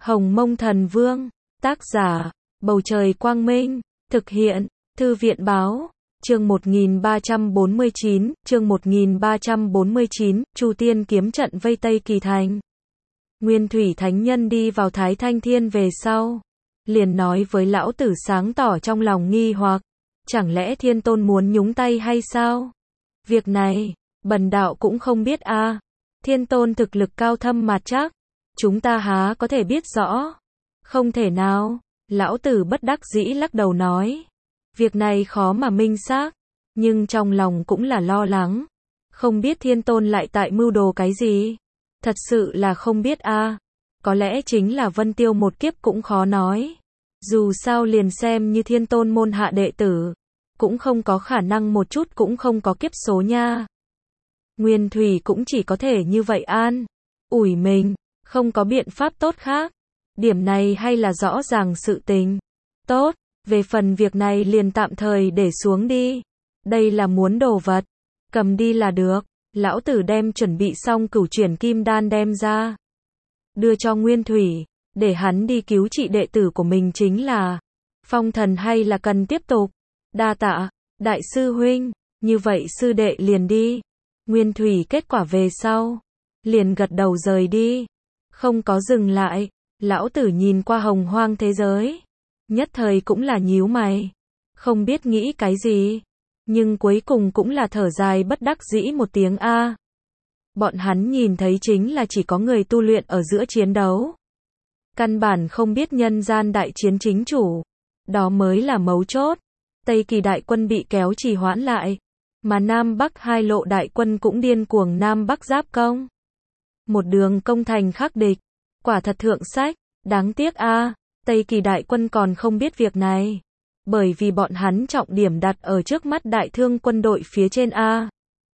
Hồng Mông Thần Vương, tác giả, Bầu Trời Quang Minh, thực hiện, Thư viện Báo, chương 1349, Chu Tiên kiếm trận vây Tây Kỳ Thành. Nguyên Thủy Thánh Nhân đi vào Thái Thanh Thiên về sau, liền nói với lão tử sáng tỏ trong lòng nghi hoặc, chẳng lẽ Thiên Tôn muốn nhúng tay hay sao? Việc này, bần đạo cũng không biết a. Thiên Tôn thực lực cao thâm mạt chắc, chúng ta há có thể biết rõ? Không thể nào, lão tử bất đắc dĩ lắc đầu nói. Việc này khó mà minh xác, nhưng trong lòng cũng là lo lắng. Không biết Thiên Tôn lại tại mưu đồ cái gì? Thật sự là không biết a. Có lẽ chính là Vân Tiêu một kiếp cũng khó nói. Dù sao liền xem như Thiên Tôn môn hạ đệ tử, cũng không có khả năng một chút cũng không có kiếp số nha. Nguyên Thủy cũng chỉ có thể như vậy an ủi mình, không có biện pháp tốt khác. Điểm này hay là rõ ràng sự tình. Tốt, về phần việc này liền tạm thời để xuống đi. Đây là muốn đồ vật, cầm đi là được. Lão tử đem chuẩn bị xong cửu chuyển kim đan đem ra, đưa cho Nguyên Thủy, để hắn đi cứu trị đệ tử của mình chính là. Phong Thần hay là cần tiếp tục? Đa tạ, đại sư huynh, như vậy sư đệ liền đi. Nguyên Thủy kết quả về sau, liền gật đầu rời đi, không có dừng lại. Lão tử nhìn qua hồng hoang thế giới, nhất thời cũng là nhíu mày, không biết nghĩ cái gì, nhưng cuối cùng cũng là thở dài bất đắc dĩ một tiếng a. Bọn hắn nhìn thấy chính là chỉ có người tu luyện ở giữa chiến đấu, căn bản không biết nhân gian đại chiến chính chủ, đó mới là mấu chốt. Tây Kỳ đại quân bị kéo trì hoãn lại, mà Nam Bắc hai lộ đại quân cũng điên cuồng Nam Bắc giáp công, một đường công thành khắc địch, quả thật thượng sách. Đáng tiếc a, Tây Kỳ đại quân còn không biết việc này, bởi vì bọn hắn trọng điểm đặt ở trước mắt đại thương quân đội phía trên a.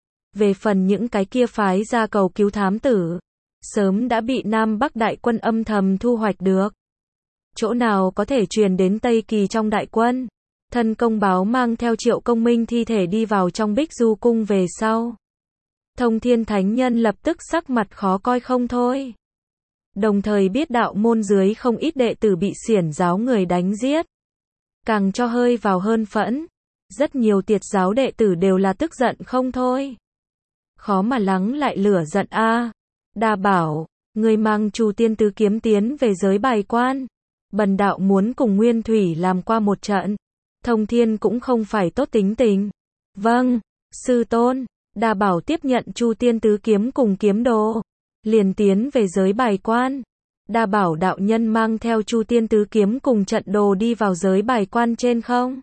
Về phần những cái kia phái ra cầu cứu thám tử, sớm đã bị Nam Bắc đại quân âm thầm thu hoạch được. Chỗ nào có thể truyền đến Tây Kỳ trong đại quân? Thân công báo mang theo Triệu Công Minh thi thể đi vào trong Bích Du cung về sau, Thông Thiên Thánh Nhân lập tức sắc mặt khó coi không thôi. Đồng thời biết đạo môn dưới không ít đệ tử bị xiển giáo người đánh giết, càng cho hơi vào hơn phẫn. Rất nhiều tiệt giáo đệ tử đều là tức giận không thôi. Khó mà lắng lại lửa giận a. Đa bảo, người mang Chu Tiên tứ kiếm tiến về giới Bày Quan. Bần đạo muốn cùng Nguyên Thủy làm qua một trận. Thông Thiên cũng không phải tốt tính tình. Vâng, sư tôn. Đa bảo tiếp nhận Chu Tiên tứ kiếm cùng kiếm đồ, liền tiến về giới Bày Quan. Đa bảo đạo nhân mang theo Chu Tiên tứ kiếm cùng trận đồ đi vào giới Bày Quan trên không.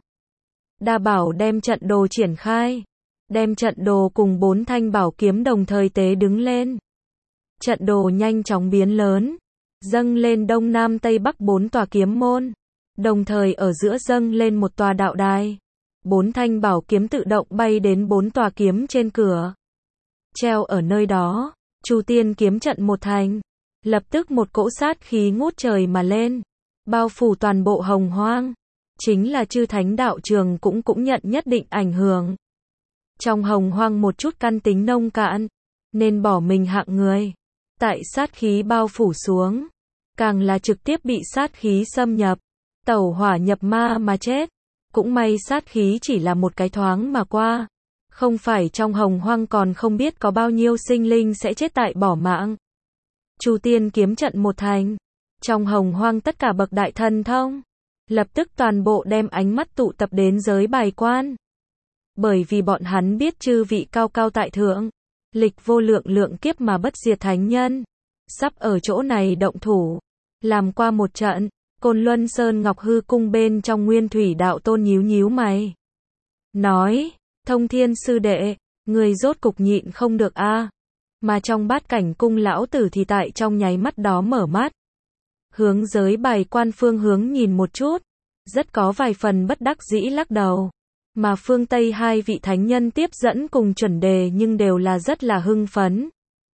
Đa bảo đem trận đồ triển khai, đem trận đồ cùng 4 thanh bảo kiếm đồng thời tế đứng lên. Trận đồ nhanh chóng biến lớn, dâng lên đông nam tây bắc 4 tòa kiếm môn, đồng thời ở giữa dâng lên một tòa đạo đài. 4 thanh bảo kiếm tự động bay đến 4 tòa kiếm trên cửa, treo ở nơi đó. Chu Tiên kiếm trận một thành, lập tức một cỗ sát khí ngút trời mà lên, bao phủ toàn bộ hồng hoang. Chính là chư thánh đạo trường cũng nhận nhất định ảnh hưởng. Trong hồng hoang một chút căn tính nông cạn, nên bỏ mình hạng người. Tại sát khí bao phủ xuống, càng là trực tiếp bị sát khí xâm nhập, tẩu hỏa nhập ma mà chết. Cũng may sát khí chỉ là một cái thoáng mà qua. Không phải trong hồng hoang còn không biết có bao nhiêu sinh linh sẽ chết tại bỏ mạng. Chu Tiên kiếm trận một thành, trong hồng hoang tất cả bậc đại thần thông, lập tức toàn bộ đem ánh mắt tụ tập đến giới Bày Quan. Bởi vì bọn hắn biết chư vị cao cao tại thượng, lịch vô lượng kiếp mà bất diệt thánh nhân, sắp ở chỗ này động thủ, làm qua một trận. Côn Luân Sơn Ngọc Hư cung bên trong Nguyên Thủy đạo tôn nhíu mày, nói, Thông Thiên sư đệ, người rốt cục nhịn không được a. Mà trong Bát Cảnh cung lão tử thì tại trong nháy mắt đó mở mắt, hướng giới Bày Quan phương hướng nhìn một chút, rất có vài phần bất đắc dĩ lắc đầu. Mà phương Tây hai vị thánh nhân tiếp dẫn cùng chuẩn đề nhưng đều là rất là hưng phấn.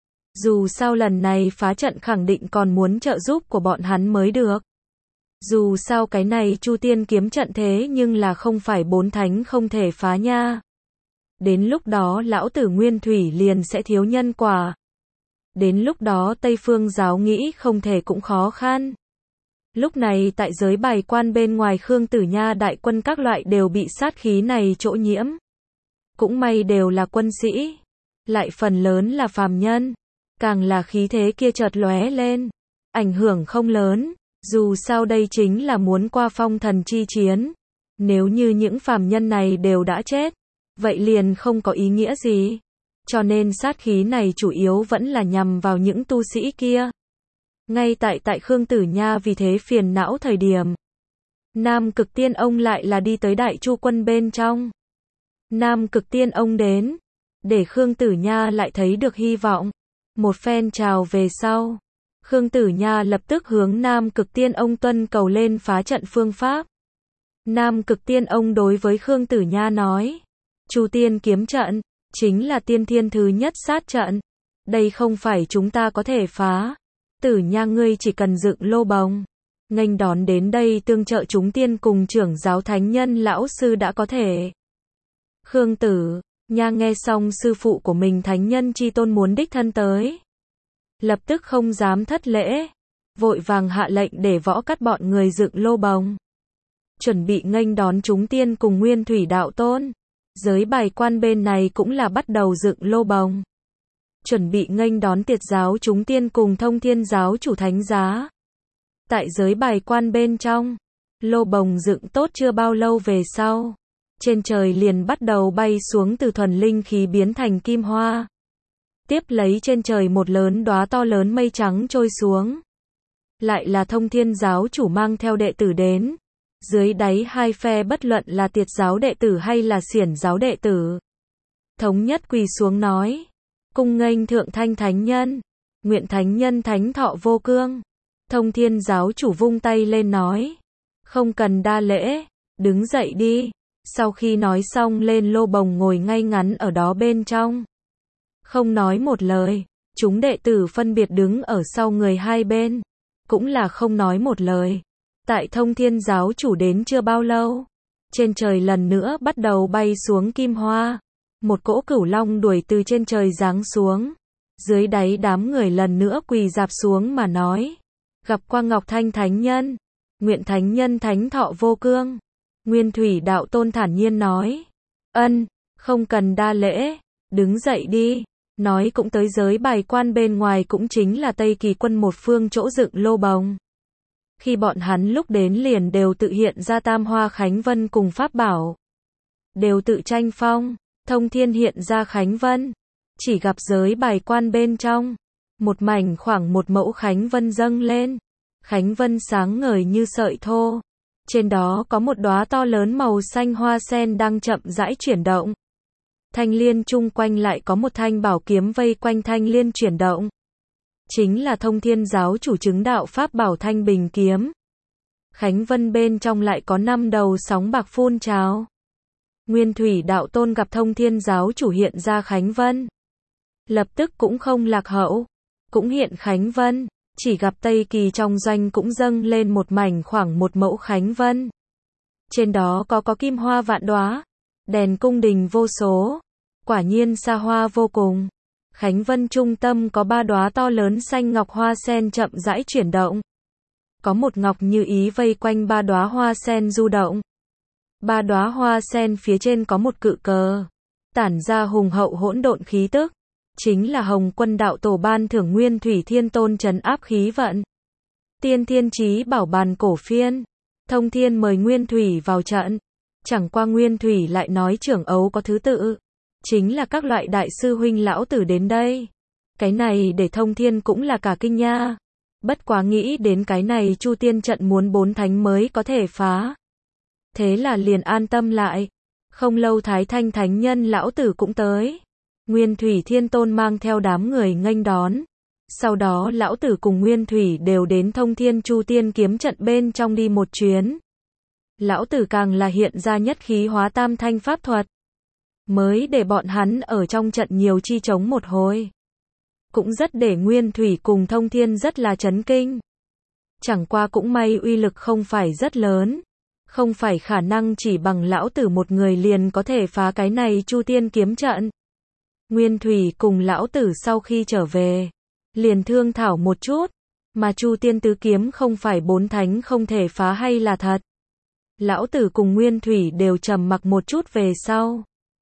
Dù sao lần này phá trận khẳng định còn muốn trợ giúp của bọn hắn mới được. Dù sao cái này Chu Tiên kiếm trận thế nhưng là không phải 4 thánh không thể phá nha. Đến lúc đó lão tử Nguyên Thủy liền sẽ thiếu nhân quả. Đến lúc đó Tây Phương giáo nghĩ không thể cũng khó khăn. Lúc này tại giới bày quan bên ngoài Khương Tử Nha đại quân các loại đều bị sát khí này chỗ nhiễm. Cũng may đều là quân sĩ, lại phần lớn là phàm nhân, càng là khí thế kia chợt lóe lên, ảnh hưởng không lớn, dù sao đây chính là muốn qua phong thần chi chiến. Nếu như những phàm nhân này đều đã chết, vậy liền không có ý nghĩa gì. Cho nên sát khí này chủ yếu vẫn là nhằm vào những tu sĩ kia. Ngay tại Khương Tử Nha vì thế phiền não thời điểm, Nam Cực Tiên Ông lại là đi tới Đại Chu quân bên trong. Nam Cực Tiên Ông đến, để Khương Tử Nha lại thấy được hy vọng. Một phen chào về sau, Khương Tử Nha lập tức hướng Nam Cực Tiên Ông tuân cầu lên phá trận phương pháp. Nam Cực Tiên Ông đối với Khương Tử Nha nói, Chu Tiên kiếm trận, chính là tiên thiên thứ nhất sát trận. Đây không phải chúng ta có thể phá. Tử Nha ngươi chỉ cần dựng lô bồng, nghênh đón đến đây tương trợ chúng tiên cùng trưởng giáo thánh nhân lão sư đã có thể. Khương Tử Nha nghe xong sư phụ của mình thánh nhân chi tôn muốn đích thân tới, lập tức không dám thất lễ, vội vàng hạ lệnh để Võ Cắt bọn người dựng lô bồng, chuẩn bị nghênh đón chúng tiên cùng Nguyên Thủy đạo tôn. Giới bài quan bên này cũng là bắt đầu dựng lô bồng, chuẩn bị nghênh đón Tiệt giáo chúng tiên cùng Thông Thiên giáo chủ thánh giá. Tại giới bài quan bên trong, lô bồng dựng tốt chưa bao lâu về sau, trên trời liền bắt đầu bay xuống từ thuần linh khí biến thành kim hoa. Tiếp lấy trên trời một lớn đóa to lớn mây trắng trôi xuống. Lại là Thông Thiên giáo chủ mang theo đệ tử đến. Dưới đáy hai phe bất luận là Tiệt giáo đệ tử hay là Xiển giáo đệ tử, thống nhất quỳ xuống nói, cung nghênh thượng thanh thánh nhân, nguyện thánh nhân thánh thọ vô cương. Thông Thiên giáo chủ vung tay lên nói, không cần đa lễ, đứng dậy đi. Sau khi nói xong lên lô bồng ngồi ngay ngắn ở đó bên trong, không nói một lời. Chúng đệ tử phân biệt đứng ở sau người hai bên, cũng là không nói một lời. Tại Thông Thiên giáo chủ đến chưa bao lâu, trên trời lần nữa bắt đầu bay xuống kim hoa. Một cỗ cửu long đuổi từ trên trời giáng xuống. Dưới đáy đám người lần nữa quỳ rạp xuống mà nói, gặp qua Ngọc Thanh thánh nhân, nguyện thánh nhân thánh thọ vô cương. Nguyên Thủy đạo tôn thản nhiên nói, ân, không cần đa lễ, đứng dậy đi. Nói cũng tới giới bài quan bên ngoài cũng chính là Tây Kỳ quân một phương chỗ dựng lô bồng. Khi bọn hắn lúc đến liền đều tự hiện ra tam hoa khánh vân cùng pháp bảo, đều tự tranh phong. Thông Thiên hiện ra khánh vân, chỉ gặp giới bài quan bên trong, một mảnh khoảng một mẫu khánh vân dâng lên. Khánh vân sáng ngời như sợi thô, trên đó có một đóa to lớn màu xanh hoa sen đang chậm rãi chuyển động. Thanh liên chung quanh lại có một thanh bảo kiếm vây quanh thanh liên chuyển động. Chính là Thông Thiên giáo chủ chứng đạo pháp bảo Thanh Bình kiếm. Khánh vân bên trong lại có 5 đầu sóng bạc phun trào. Nguyên Thủy đạo tôn gặp Thông Thiên giáo chủ hiện ra khánh vân, lập tức cũng không lạc hậu, cũng hiện khánh vân. Chỉ gặp Tây Kỳ trong doanh cũng dâng lên một mảnh khoảng một mẫu khánh vân. Trên đó có kim hoa vạn đóa, đèn cung đình vô số, quả nhiên xa hoa vô cùng. Khánh vân trung tâm có 3 đóa to lớn xanh ngọc hoa sen chậm rãi chuyển động. Có một ngọc như ý vây quanh 3 đóa hoa sen du động. 3 đóa hoa sen phía trên có một cự cờ, tản ra hùng hậu hỗn độn khí tức. Chính là Hồng Quân đạo tổ ban thưởng Nguyên Thủy Thiên Tôn trấn áp khí vận. Tiên Thiên Chí bảo bàn cổ phiên. Thông Thiên mời Nguyên Thủy vào trận. Chẳng qua Nguyên Thủy lại nói trưởng ấu có thứ tự, chính là các loại đại sư huynh lão tử đến đây. Cái này để Thông Thiên cũng là cả kinh nha. Bất quá nghĩ đến cái này Chu Tiên trận muốn 4 thánh mới có thể phá, thế là liền an tâm lại. Không lâu Thái Thanh thánh nhân lão tử cũng tới. Nguyên Thủy Thiên Tôn mang theo đám người nghênh đón. Sau đó lão tử cùng Nguyên Thủy đều đến Thông Thiên Chu Tiên kiếm trận bên trong đi một chuyến. Lão tử càng là hiện ra nhất khí hóa tam thanh pháp thuật, mới để bọn hắn ở trong trận nhiều chi chống một hồi. Cũng rất để Nguyên Thủy cùng Thông Thiên rất là chấn kinh. Chẳng qua cũng may uy lực không phải rất lớn, không phải khả năng chỉ bằng lão tử một người liền có thể phá cái này Chu Tiên kiếm trận. Nguyên Thủy cùng lão tử sau khi trở về, liền thương thảo một chút, Mà Chu Tiên tứ kiếm không phải 4 thánh không thể phá hay là thật? Lão tử cùng Nguyên Thủy đều trầm mặc một chút về sau.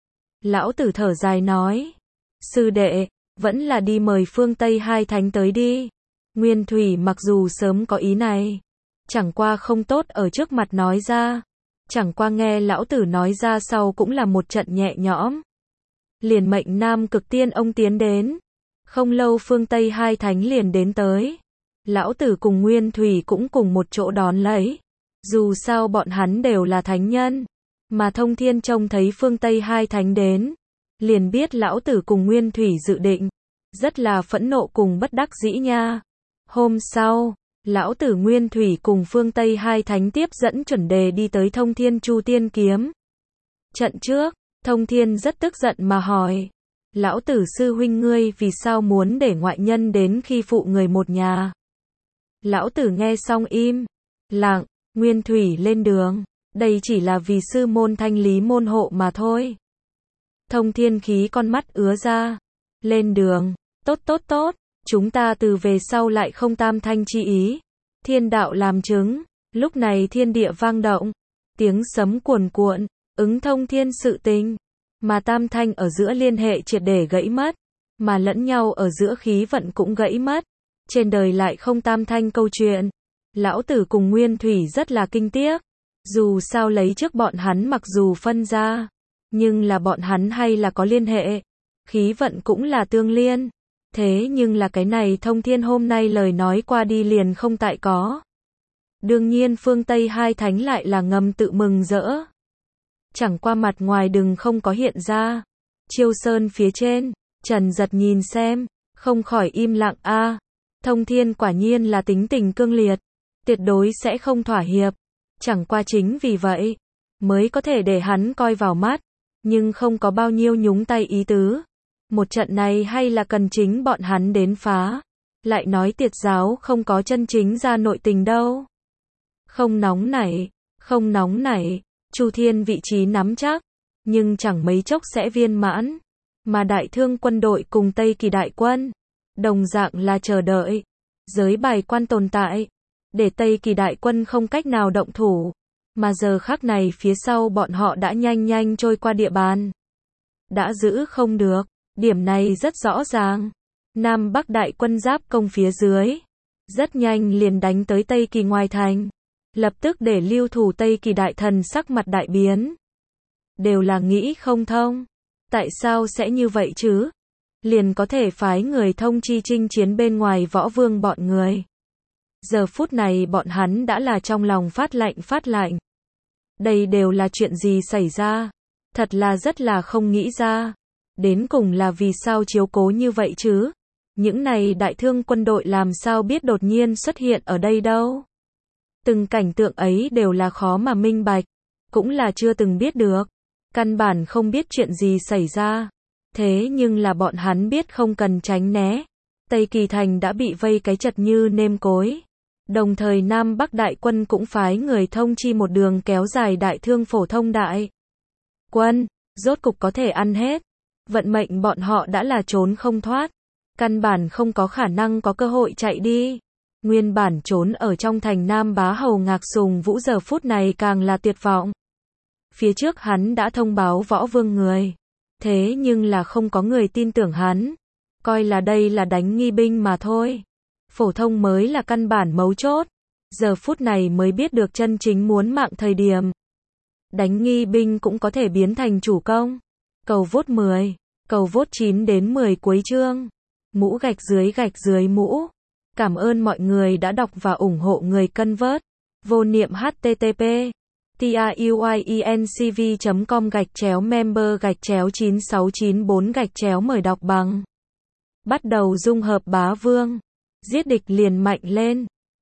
Lão tử thở dài nói, sư đệ, vẫn là đi mời phương Tây hai thánh tới đi. Nguyên Thủy mặc dù sớm có ý này, chẳng qua không tốt ở trước mặt nói ra, chẳng qua nghe lão tử nói ra sau cũng là một trận nhẹ nhõm. Liền mệnh Nam Cực Tiên ông tiến đến, không lâu phương Tây hai thánh liền đến tới. Lão tử cùng Nguyên Thủy cũng cùng một chỗ đón lấy. Dù sao bọn hắn đều là thánh nhân, mà Thông Thiên trông thấy phương Tây hai thánh đến, liền biết lão tử cùng Nguyên Thủy dự định, rất là phẫn nộ cùng bất đắc dĩ nha. Hôm sau, lão tử Nguyên Thủy cùng phương Tây hai thánh tiếp dẫn chuẩn đề đi tới Thông Thiên Chu Tiên kiếm trận trước. Thông Thiên rất tức giận mà hỏi, lão tử sư huynh ngươi vì sao muốn để ngoại nhân đến khi phụ người một nhà? Lão tử nghe xong im lặng. Nguyên Thủy lên đường, đây chỉ là vì sư môn thanh lý môn hộ mà thôi. Thông Thiên khí con mắt ứa ra, lên đường, tốt tốt tốt, chúng ta từ về sau lại không tam thanh chi ý. Thiên đạo làm chứng, lúc này thiên địa vang động, tiếng sấm cuồn cuộn, ứng Thông Thiên sự tình, mà tam thanh ở giữa liên hệ triệt để gãy mất, mà lẫn nhau ở giữa khí vận cũng gãy mất. Trên đời lại không tam thanh câu chuyện. Lão tử cùng Nguyên Thủy rất là kinh tiếc. Dù sao lấy trước bọn hắn mặc dù phân ra, nhưng là bọn hắn hay là có liên hệ. Khí vận cũng là tương liên. Thế nhưng là cái này Thông Thiên hôm nay lời nói qua đi liền không tại có. Đương nhiên phương Tây hai thánh lại là ngầm tự mừng rỡ. Chẳng qua mặt ngoài đừng không có hiện ra. Chiêu Sơn phía trên, Trần Giật nhìn xem, không khỏi im lặng a. Thông Thiên quả nhiên là tính tình cương liệt, tuyệt đối sẽ không thỏa hiệp. Chẳng qua chính vì vậy, mới có thể để hắn coi vào mắt, nhưng không có bao nhiêu nhúng tay ý tứ. Một trận này hay là cần chính bọn hắn đến phá. Lại nói Tiệt giáo không có chân chính ra nội tình đâu. Không nóng nảy, không nóng nảy, Chu Thiên vị trí nắm chắc, nhưng chẳng mấy chốc sẽ viên mãn. Mà Đại Thương quân đội cùng Tây Kỳ đại quân, đồng dạng là chờ đợi. Giới bài quan tồn tại, để Tây Kỳ đại quân không cách nào động thủ. Mà giờ khắc này phía sau bọn họ đã nhanh nhanh trôi qua địa bàn. Đã giữ không được, điểm này rất rõ ràng. Nam Bắc đại quân giáp công phía dưới, rất nhanh liền đánh tới Tây Kỳ ngoài thành. Lập tức để lưu thủ Tây Kỳ đại thần sắc mặt đại biến. Đều là nghĩ không thông. Tại sao sẽ như vậy chứ? Liền có thể phái người thông chi chinh chiến bên ngoài võ vương bọn người. Giờ phút này bọn hắn đã là trong lòng phát lạnh. Đây đều là chuyện gì xảy ra? Thật là rất là không nghĩ ra. Đến cùng là vì sao chiếu cố như vậy chứ? Những này Đại Thương quân đội làm sao biết đột nhiên xuất hiện ở đây đâu? Từng cảnh tượng ấy đều là khó mà minh bạch, cũng là chưa từng biết được, căn bản không biết chuyện gì xảy ra. Thế nhưng là bọn hắn biết không cần tránh né. Tây Kỳ thành đã bị vây cái chật như nêm cối. Đồng thời Nam Bắc đại quân cũng phái người thông chi một đường kéo dài Đại Thương phổ thông đại quân, rốt cục có thể ăn hết. Vận mệnh bọn họ đã là trốn không thoát, căn bản không có khả năng có cơ hội chạy đi. Nguyên bản trốn ở trong thành Nam Bá Hầu Ngạc Sùng Vũ giờ phút này càng là tuyệt vọng. Phía trước hắn đã thông báo võ vương người, thế nhưng là không có người tin tưởng hắn, coi là đây là đánh nghi binh mà thôi. Phổ thông mới là căn bản mấu chốt, giờ phút này mới biết được chân chính muốn mạng thời điểm. Đánh nghi binh cũng có thể biến thành chủ công. Cầu vote 10, cầu vote 9 đến 10 cuối chương. Mũ gạch dưới mũ. Cảm ơn mọi người đã đọc và ủng hộ người cân vớt. Vô niệm http truyenc.com/member/9694- mời đọc bằng. Bắt đầu dung hợp bá vương. Giết địch liền mạnh lên.